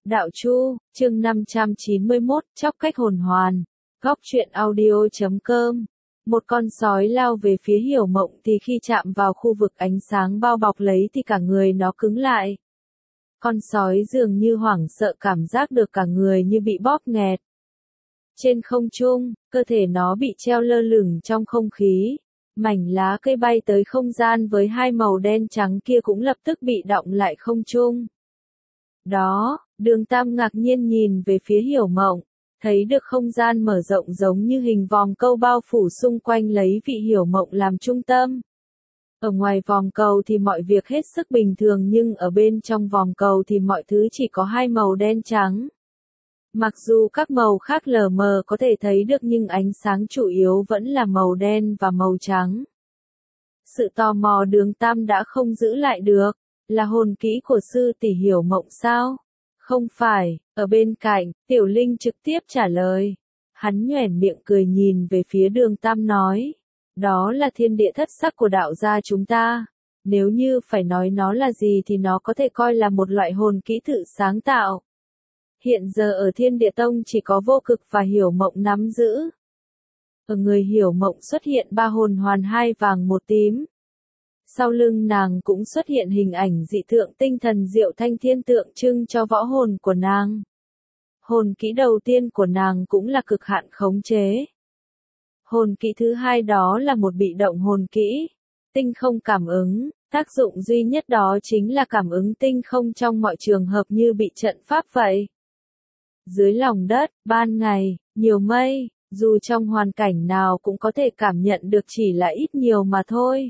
Đạo Chu, chương 591, chóc cách hồn hoàn. Góc truyện audio.com. Một con sói lao về phía Hiểu Mộng thì khi chạm vào khu vực ánh sáng bao bọc lấy thì cả người nó cứng lại. Con sói dường như hoảng sợ cảm giác được cả người như bị bóp nghẹt. Trên không trung, cơ thể nó bị treo lơ lửng trong không khí. Mảnh lá cây bay tới không gian với hai màu đen trắng kia cũng lập tức bị đọng lại không trung. Đó, Đường Tam ngạc nhiên nhìn về phía Hiểu Mộng, thấy được không gian mở rộng giống như hình vòng cầu bao phủ xung quanh lấy vị Hiểu Mộng làm trung tâm. Ở ngoài vòng cầu thì mọi việc hết sức bình thường nhưng ở bên trong vòng cầu thì mọi thứ chỉ có hai màu đen trắng. Mặc dù các màu khác lờ mờ có thể thấy được nhưng ánh sáng chủ yếu vẫn là màu đen và màu trắng. Sự tò mò Đường Tam đã không giữ lại được. Là hồn kỹ của sư tỷ Hiểu Mộng sao? Không phải, ở bên cạnh, Tiểu Linh trực tiếp trả lời. Hắn nhoẻn miệng cười nhìn về phía Đường Tam nói. Đó là thiên địa thất sắc của đạo gia chúng ta. Nếu như phải nói nó là gì thì nó có thể coi là một loại hồn kỹ tự sáng tạo. Hiện giờ ở Thiên Địa Tông chỉ có Vô Cực và Hiểu Mộng nắm giữ. Ở người Hiểu Mộng xuất hiện 3 hồn hoàn 2 vàng 1 tím. Sau lưng nàng cũng xuất hiện hình ảnh dị tượng tinh thần diệu thanh thiên tượng trưng cho võ hồn của nàng. Hồn kỹ đầu tiên của nàng cũng là cực hạn khống chế. Hồn kỹ thứ hai đó là một bị động hồn kỹ, tinh không cảm ứng, tác dụng duy nhất đó chính là cảm ứng tinh không trong mọi trường hợp như bị trận pháp vậy. Dưới lòng đất, ban ngày, nhiều mây, dù trong hoàn cảnh nào cũng có thể cảm nhận được chỉ là ít nhiều mà thôi.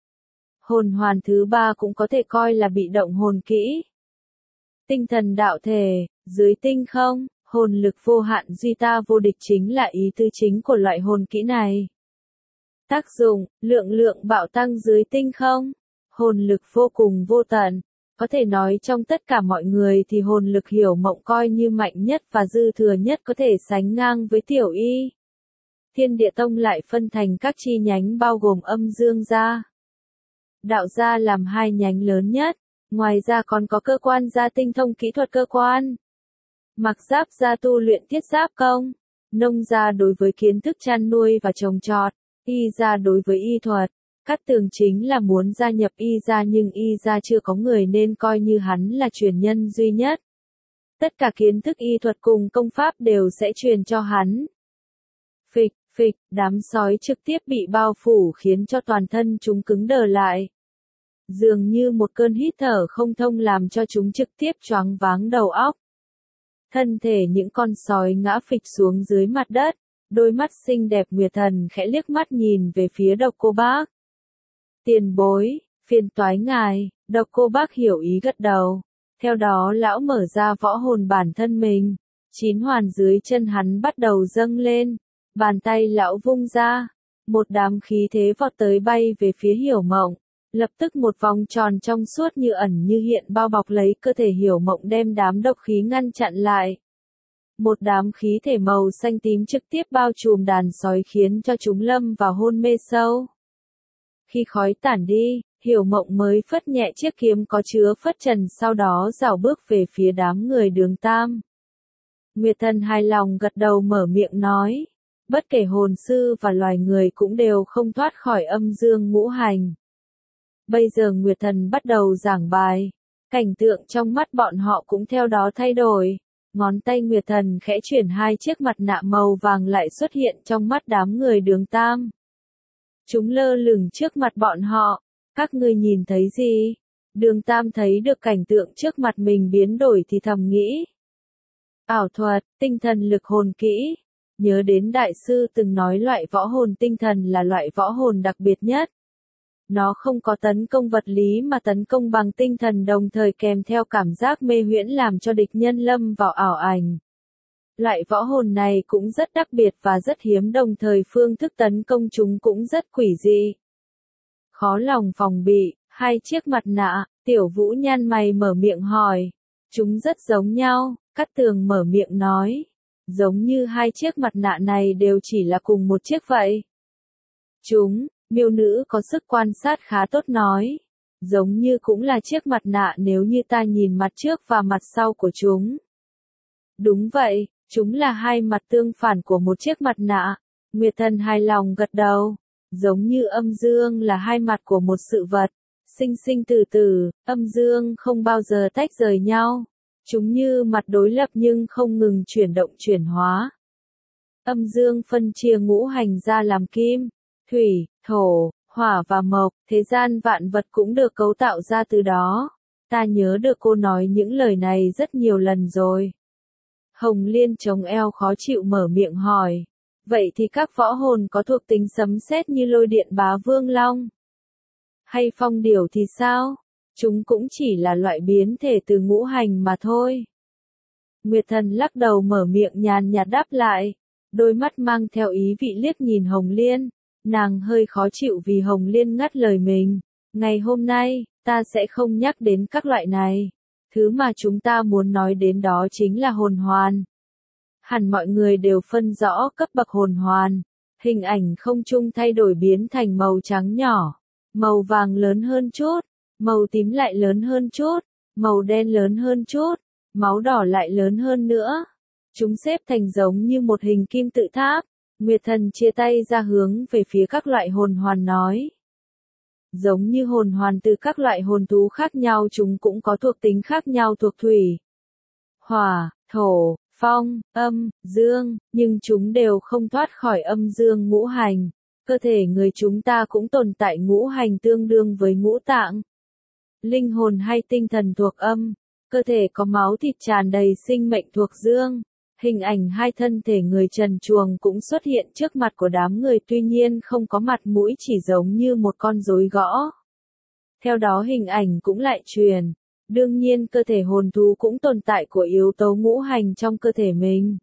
Hồn hoàn thứ ba cũng có thể coi là bị động hồn kỹ. Tinh thần đạo thể, dưới tinh không, hồn lực vô hạn duy ta vô địch chính là ý tứ chính của loại hồn kỹ này. Tác dụng, lượng bạo tăng dưới tinh không, hồn lực vô cùng vô tận. Có thể nói trong tất cả mọi người thì hồn lực Hiểu Mộng coi như mạnh nhất và dư thừa nhất có thể sánh ngang với Tiểu Y. Thiên Địa Tông lại phân thành các chi nhánh bao gồm Âm Dương gia. Đạo gia làm 2 nhánh lớn nhất, ngoài ra còn có cơ quan gia tinh thông kỹ thuật cơ quan. Mặc giáp gia tu luyện thiết giáp công, nông gia đối với kiến thức chăn nuôi và trồng trọt, y gia đối với y thuật. Cát Tường chính là muốn gia nhập y gia nhưng y gia chưa có người nên coi như hắn là truyền nhân duy nhất. Tất cả kiến thức y thuật cùng công pháp đều sẽ truyền cho hắn. Phịch, đám sói trực tiếp bị bao phủ khiến cho toàn thân chúng cứng đờ lại. Dường như một cơn hít thở không thông làm cho chúng trực tiếp choáng váng đầu óc. Thân thể những con sói ngã phịch xuống dưới mặt đất, đôi mắt xinh đẹp Nguyệt Thần khẽ liếc mắt nhìn về phía Độc Cô Bác. Tiền bối, phiền toái ngài, Độc Cô Bác hiểu ý gật đầu. Theo đó lão mở ra võ hồn bản thân mình. 9 hoàn dưới chân hắn bắt đầu dâng lên. Bàn tay lão vung ra. Một đám khí thế vọt tới bay về phía Hiểu Mộng. Lập tức một vòng tròn trong suốt như ẩn như hiện bao bọc lấy cơ thể Hiểu Mộng đem đám độc khí ngăn chặn lại. Một đám khí thể màu xanh tím trực tiếp bao trùm đàn sói khiến cho chúng lâm vào hôn mê sâu. Khi khói tản đi, Hiểu Mộng mới phất nhẹ chiếc kiếm có chứa phất trần sau đó rảo bước về phía đám người Đường Tam. Nguyệt Thần hài lòng gật đầu mở miệng nói, bất kể hồn sư và loài người cũng đều không thoát khỏi âm dương ngũ hành. Bây giờ Nguyệt Thần bắt đầu giảng bài, cảnh tượng trong mắt bọn họ cũng theo đó thay đổi. Ngón tay Nguyệt Thần khẽ chuyển 2 chiếc mặt nạ màu vàng lại xuất hiện trong mắt đám người Đường Tam. Chúng lơ lửng trước mặt bọn họ, các ngươi nhìn thấy gì? Đường Tam thấy được cảnh tượng trước mặt mình biến đổi thì thầm nghĩ. Ảo thuật, tinh thần lực hồn kỹ. Nhớ đến đại sư từng nói loại võ hồn tinh thần là loại võ hồn đặc biệt nhất. Nó không có tấn công vật lý mà tấn công bằng tinh thần đồng thời kèm theo cảm giác mê huyễn làm cho địch nhân lâm vào ảo ảnh. Loại võ hồn này cũng rất đặc biệt và rất hiếm đồng thời phương thức tấn công chúng cũng rất quỷ dị. Khó lòng phòng bị, 2 chiếc mặt nạ, Tiểu Vũ nhăn mày mở miệng hỏi. Chúng rất giống nhau, Cát Tường mở miệng nói. Giống như 2 chiếc mặt nạ này đều chỉ là cùng một chiếc vậy. Miêu Nữ có sức quan sát khá tốt nói. Giống như cũng là chiếc mặt nạ nếu như ta nhìn mặt trước và mặt sau của chúng. Đúng vậy, chúng là hai mặt tương phản của một chiếc mặt nạ. Nguyệt Thần hài lòng gật đầu. Giống như âm dương là hai mặt của một sự vật. Sinh sinh tử tử, âm dương không bao giờ tách rời nhau. Chúng như mặt đối lập nhưng không ngừng chuyển động chuyển hóa. Âm dương phân chia ngũ hành ra làm kim, thủy, thổ, hỏa và mộc, thế gian vạn vật cũng được cấu tạo ra từ đó. Ta nhớ được cô nói những lời này rất nhiều lần rồi. Hồng Liên chống eo khó chịu mở miệng hỏi. Vậy thì các võ hồn có thuộc tính sấm sét như lôi điện bá vương long? Hay phong điểu thì sao? Chúng cũng chỉ là loại biến thể từ ngũ hành mà thôi. Nguyệt Thần lắc đầu mở miệng nhàn nhạt đáp lại. Đôi mắt mang theo ý vị liếc nhìn Hồng Liên. Nàng hơi khó chịu vì Hồng Liên ngắt lời mình. Ngày hôm nay, ta sẽ không nhắc đến các loại này. Thứ mà chúng ta muốn nói đến đó chính là hồn hoàn. Hẳn mọi người đều phân rõ cấp bậc hồn hoàn. Hình ảnh không trung thay đổi biến thành màu trắng nhỏ. Màu vàng lớn hơn chút. Màu tím lại lớn hơn chút. Màu đen lớn hơn chút. Máu đỏ lại lớn hơn nữa. Chúng xếp thành giống như một hình kim tự tháp. Nguyệt Thần chia tay ra hướng về phía các loại hồn hoàn nói. Giống như hồn hoàn từ các loại hồn thú khác nhau, chúng cũng có thuộc tính khác nhau thuộc thủy, hỏa, thổ, phong, âm, dương, nhưng chúng đều không thoát khỏi âm dương ngũ hành. Cơ thể người chúng ta cũng tồn tại ngũ hành tương đương với ngũ tạng. Linh hồn hay tinh thần thuộc âm, cơ thể có máu thịt tràn đầy sinh mệnh thuộc dương. Hình ảnh hai thân thể người trần truồng cũng xuất hiện trước mặt của đám người, tuy nhiên không có mặt mũi, chỉ giống như một con rối gõ. Theo đó hình ảnh cũng lại truyền. Đương nhiên cơ thể hồn thú cũng tồn tại của yếu tố ngũ hành trong cơ thể mình.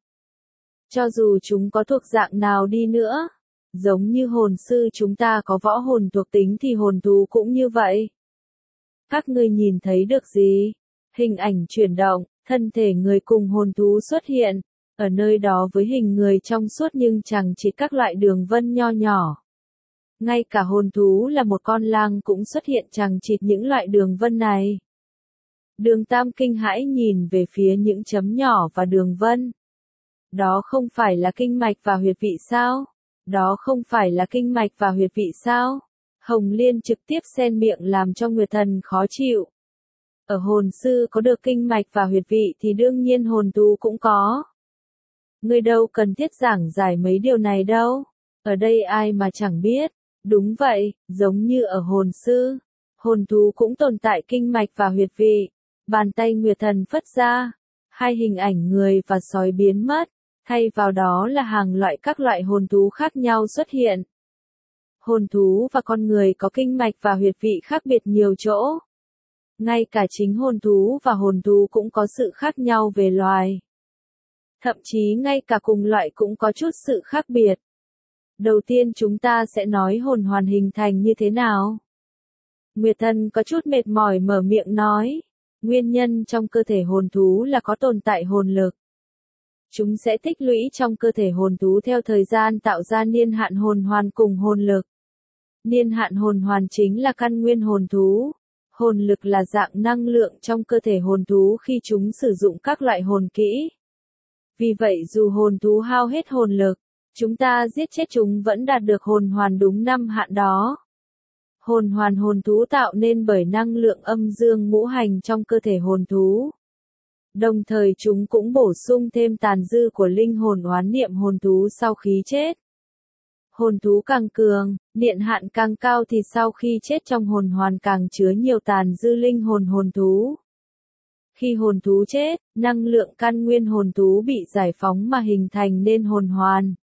Cho dù chúng có thuộc dạng nào đi nữa, giống như hồn sư chúng ta có võ hồn thuộc tính thì hồn thú cũng như vậy. Các ngươi nhìn thấy được gì? Hình ảnh chuyển động, thân thể người cùng hồn thú xuất hiện, ở nơi đó với hình người trong suốt nhưng chẳng chỉ các loại đường vân nho nhỏ. Ngay cả hồn thú là một con lang cũng xuất hiện chẳng chịt những loại đường vân này. Đường Tam kinh hãi nhìn về phía những chấm nhỏ và đường vân. Đó không phải là kinh mạch và huyệt vị sao? Đó không phải là kinh mạch và huyệt vị sao? Hồng Liên trực tiếp xen miệng làm cho Nguyệt Thần khó chịu. Ở hồn sư có được kinh mạch và huyệt vị thì đương nhiên hồn thú cũng có. Ngươi đâu cần thiết giảng giải mấy điều này đâu. Ở đây ai mà chẳng biết. Đúng vậy, giống như ở hồn sư, hồn thú cũng tồn tại kinh mạch và huyệt vị. Bàn tay Nguyệt Thần phất ra, hai hình ảnh người và sói biến mất, thay vào đó là hàng loại các loại hồn thú khác nhau xuất hiện. Hồn thú và con người có kinh mạch và huyệt vị khác biệt nhiều chỗ. Ngay cả chính hồn thú và hồn thú cũng có sự khác nhau về loài. Thậm chí ngay cả cùng loại cũng có chút sự khác biệt. Đầu tiên chúng ta sẽ nói hồn hoàn hình thành như thế nào. Nguyệt Thần có chút mệt mỏi mở miệng nói. Nguyên nhân trong cơ thể hồn thú là có tồn tại hồn lực. Chúng sẽ tích lũy trong cơ thể hồn thú theo thời gian tạo ra niên hạn hồn hoàn cùng hồn lực. Niên hạn hồn hoàn chính là căn nguyên hồn thú. Hồn lực là dạng năng lượng trong cơ thể hồn thú khi chúng sử dụng các loại hồn kỹ. Vì vậy dù hồn thú hao hết hồn lực, chúng ta giết chết chúng vẫn đạt được hồn hoàn đúng năm hạn đó. Hồn hoàn hồn thú tạo nên bởi năng lượng âm dương ngũ hành trong cơ thể hồn thú. Đồng thời chúng cũng bổ sung thêm tàn dư của linh hồn oán niệm hồn thú sau khi chết. Hồn thú càng cường, niên hạn càng cao thì sau khi chết trong hồn hoàn càng chứa nhiều tàn dư linh hồn hồn thú. Khi hồn thú chết, năng lượng căn nguyên hồn thú bị giải phóng mà hình thành nên hồn hoàn.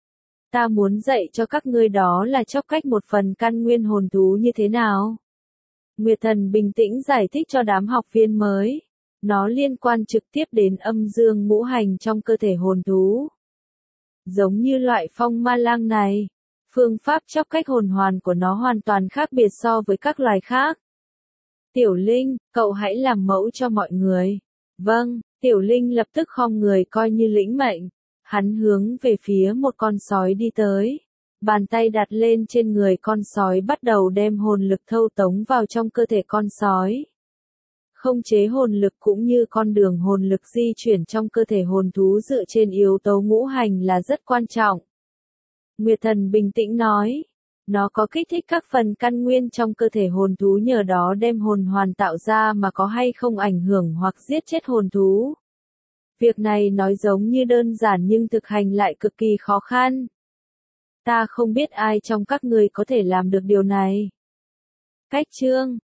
Ta muốn dạy cho các ngươi đó là chóc cách một phần căn nguyên hồn thú như thế nào. Nguyệt Thần bình tĩnh giải thích cho đám học viên mới. Nó liên quan trực tiếp đến âm dương ngũ hành trong cơ thể hồn thú. Giống như loại phong ma lang này, phương pháp chóc cách hồn hoàn của nó hoàn toàn khác biệt so với các loài khác. Tiểu Linh, cậu hãy làm mẫu cho mọi người. Vâng, Tiểu Linh lập tức khom người coi như lĩnh mệnh. Hắn hướng về phía một con sói đi tới. Bàn tay đặt lên trên người con sói bắt đầu đem hồn lực thâu tống vào trong cơ thể con sói. Không chế hồn lực cũng như con đường hồn lực di chuyển trong cơ thể hồn thú dựa trên yếu tố ngũ hành là rất quan trọng. Nguyệt Thần bình tĩnh nói. Nó có kích thích các phần căn nguyên trong cơ thể hồn thú nhờ đó đem hồn hoàn tạo ra mà có hay không ảnh hưởng hoặc giết chết hồn thú. Việc này nói giống như đơn giản nhưng thực hành lại cực kỳ khó khăn. Ta không biết ai trong các người có thể làm được điều này. Cách chương